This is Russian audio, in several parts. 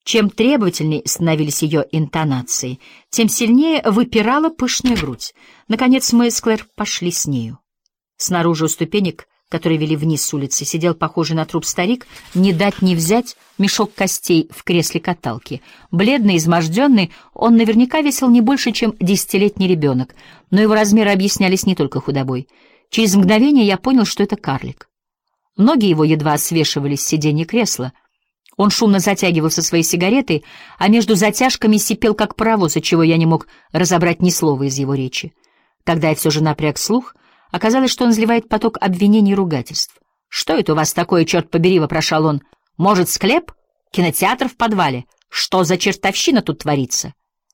Чем требовательней становились ее интонации, тем сильнее выпирала пышная грудь. Наконец мы с Клэр пошли с нею. Снаружи у ступенек, которые вели вниз с улицы, сидел похожий на труп старик, не дать не взять мешок костей в кресле каталки. Бледный, изможденный, он наверняка весил не больше, чем 10-летний ребенок, но его размеры объяснялись не только худобой. Через мгновение я понял, что это карлик. Ноги его едва свешивались с сиденья кресла. Он шумно затягивался своей сигаретой, а между затяжками сипел, как паровоз, отчего я не мог разобрать ни слова из его речи. Когда я все же напряг слух, оказалось, что он изливает поток обвинений и ругательств. «Что это у вас такое, черт побери?» — вопрошал он. «Может, склеп? Кинотеатр в подвале? Что за чертовщина тут творится?»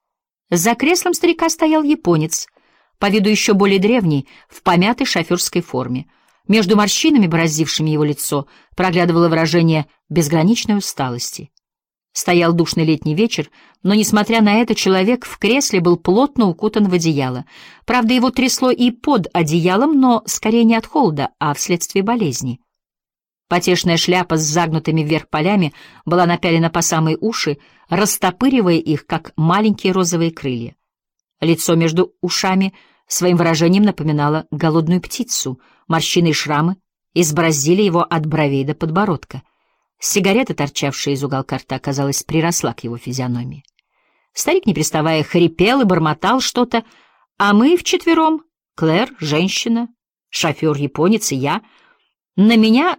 За креслом старика стоял японец, по виду еще более древний, в помятой шоферской форме. Между морщинами, бороздившими его лицо, проглядывало выражение безграничной усталости. Стоял душный летний вечер, но, несмотря на это, человек в кресле был плотно укутан в одеяло. Правда, его трясло и под одеялом, но скорее не от холода, а вследствие болезни. Потешная шляпа с загнутыми вверх полями была напялена по самые уши, растопыривая их, как маленькие розовые крылья. Лицо между ушами своим выражением напоминало голодную птицу. Морщины и шрамы избороздили его от бровей до подбородка. Сигарета, торчавшая из уголка рта, казалось, приросла к его физиономии. Старик, не переставая, хрипел и бормотал что-то, а мы вчетвером — Клэр, женщина, шофер-японец и я — на меня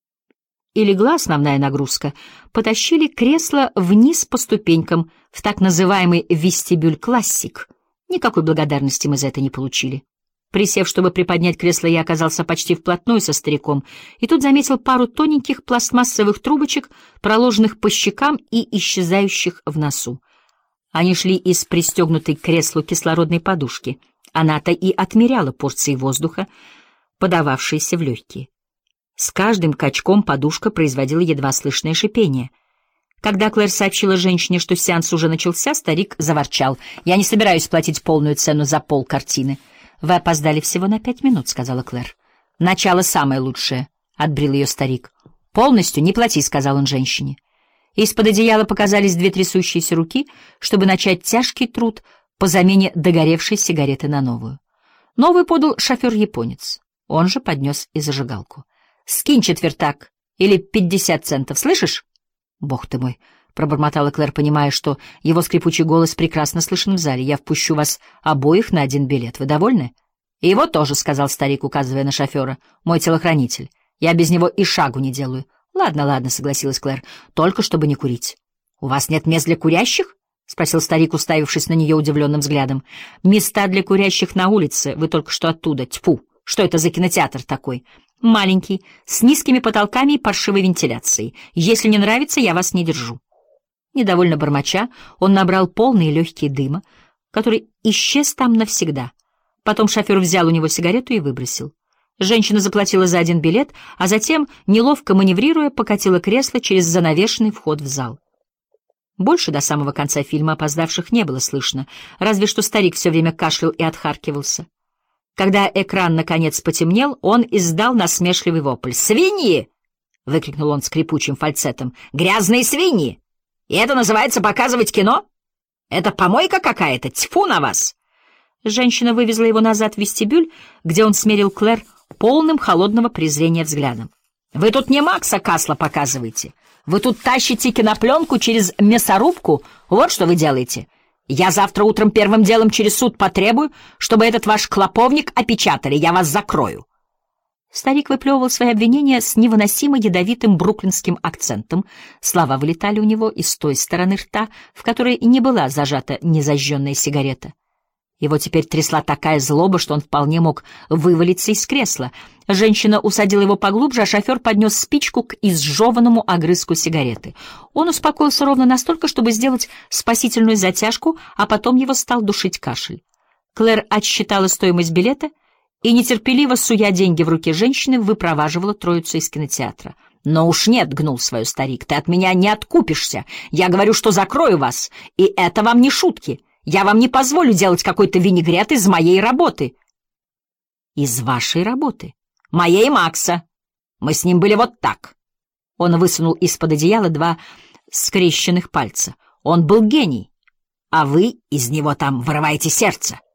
и легла основная нагрузка, потащили кресло вниз по ступенькам в так называемый вестибюль «Классик». Никакой благодарности мы за это не получили. Присев, чтобы приподнять кресло, я оказался почти вплотную со стариком, и тут заметил пару тоненьких пластмассовых трубочек, проложенных по щекам и исчезающих в носу. Они шли из пристегнутой к креслу кислородной подушки. Она-то и отмеряла порции воздуха, подававшиеся в легкие. С каждым качком подушка производила едва слышное шипение. Когда Клэр сообщила женщине, что сеанс уже начался, старик заворчал. «Я не собираюсь платить полную цену за полкартины». «Вы опоздали всего на 5 минут», — сказала Клэр. «Начало самое лучшее», — отбрил ее старик. «Полностью не плати», — сказал он женщине. Из-под одеяла показались 2 трясущиеся руки, чтобы начать тяжкий труд по замене догоревшей сигареты на новую. Новую подал шофер-японец. Он же поднес и зажигалку. «Скинь четвертак или 50 центов, слышишь?» «Бог ты мой», — пробормотала Клэр, понимая, что его скрипучий голос прекрасно слышен в зале. «Я впущу вас обоих на 1 билет. Вы довольны?» «И его тоже», — сказал старик, указывая на шофера. «Мой телохранитель. Я без него и шагу не делаю». «Ладно, ладно», — согласилась Клэр. «Только чтобы не курить». «У вас нет мест для курящих?» — спросил старик, уставившись на нее удивленным взглядом. «Места для курящих на улице. Вы только что оттуда. Тьфу! Что это за кинотеатр такой?» «Маленький, с низкими потолками и паршивой вентиляцией. Если не нравится, я вас не держу». Недовольно бормоча, он набрал полные легкие дыма, который исчез там навсегда. Потом шофер взял у него сигарету и выбросил. Женщина заплатила за 1 билет, а затем, неловко маневрируя, покатила кресло через занавешенный вход в зал. Больше до самого конца фильма опоздавших не было слышно, разве что старик все время кашлял и отхаркивался. Когда экран наконец потемнел, он издал насмешливый вопль. «Свиньи!» — выкрикнул он скрипучим фальцетом. «Грязные свиньи! И это называется показывать кино? Это помойка какая-то! Тьфу на вас!» Женщина вывезла его назад в вестибюль, где он смерил Клэр полным холодного презрения взглядом. «Вы тут не Макса Касла показываете. Вы тут тащите кинопленку через мясорубку. Вот что вы делаете. Я завтра утром первым делом через суд потребую, чтобы этот ваш клоповник опечатали. Я вас закрою». Старик выплевывал свои обвинения с невыносимо ядовитым бруклинским акцентом. Слова вылетали у него из той стороны рта, в которой не была зажата незажженная сигарета. Его теперь трясла такая злоба, что он вполне мог вывалиться из кресла. Женщина усадила его поглубже, а шофер поднес спичку к изжеванному огрызку сигареты. Он успокоился ровно настолько, чтобы сделать спасительную затяжку, а потом его стал душить кашель. Клэр отсчитала стоимость билета и, нетерпеливо суя деньги в руки женщины, выпроваживала троицу из кинотеатра. «Но уж нет», — гнул свою старик, — «ты от меня не откупишься. Я говорю, что закрою вас, и это вам не шутки. Я вам не позволю делать какой-то винегрет из моей работы». «Из вашей работы?» «Моей Макса. Мы с ним были вот так». Он высунул из-под одеяла 2 скрещенных пальца. Он был гений, а вы из него там вырываете сердце.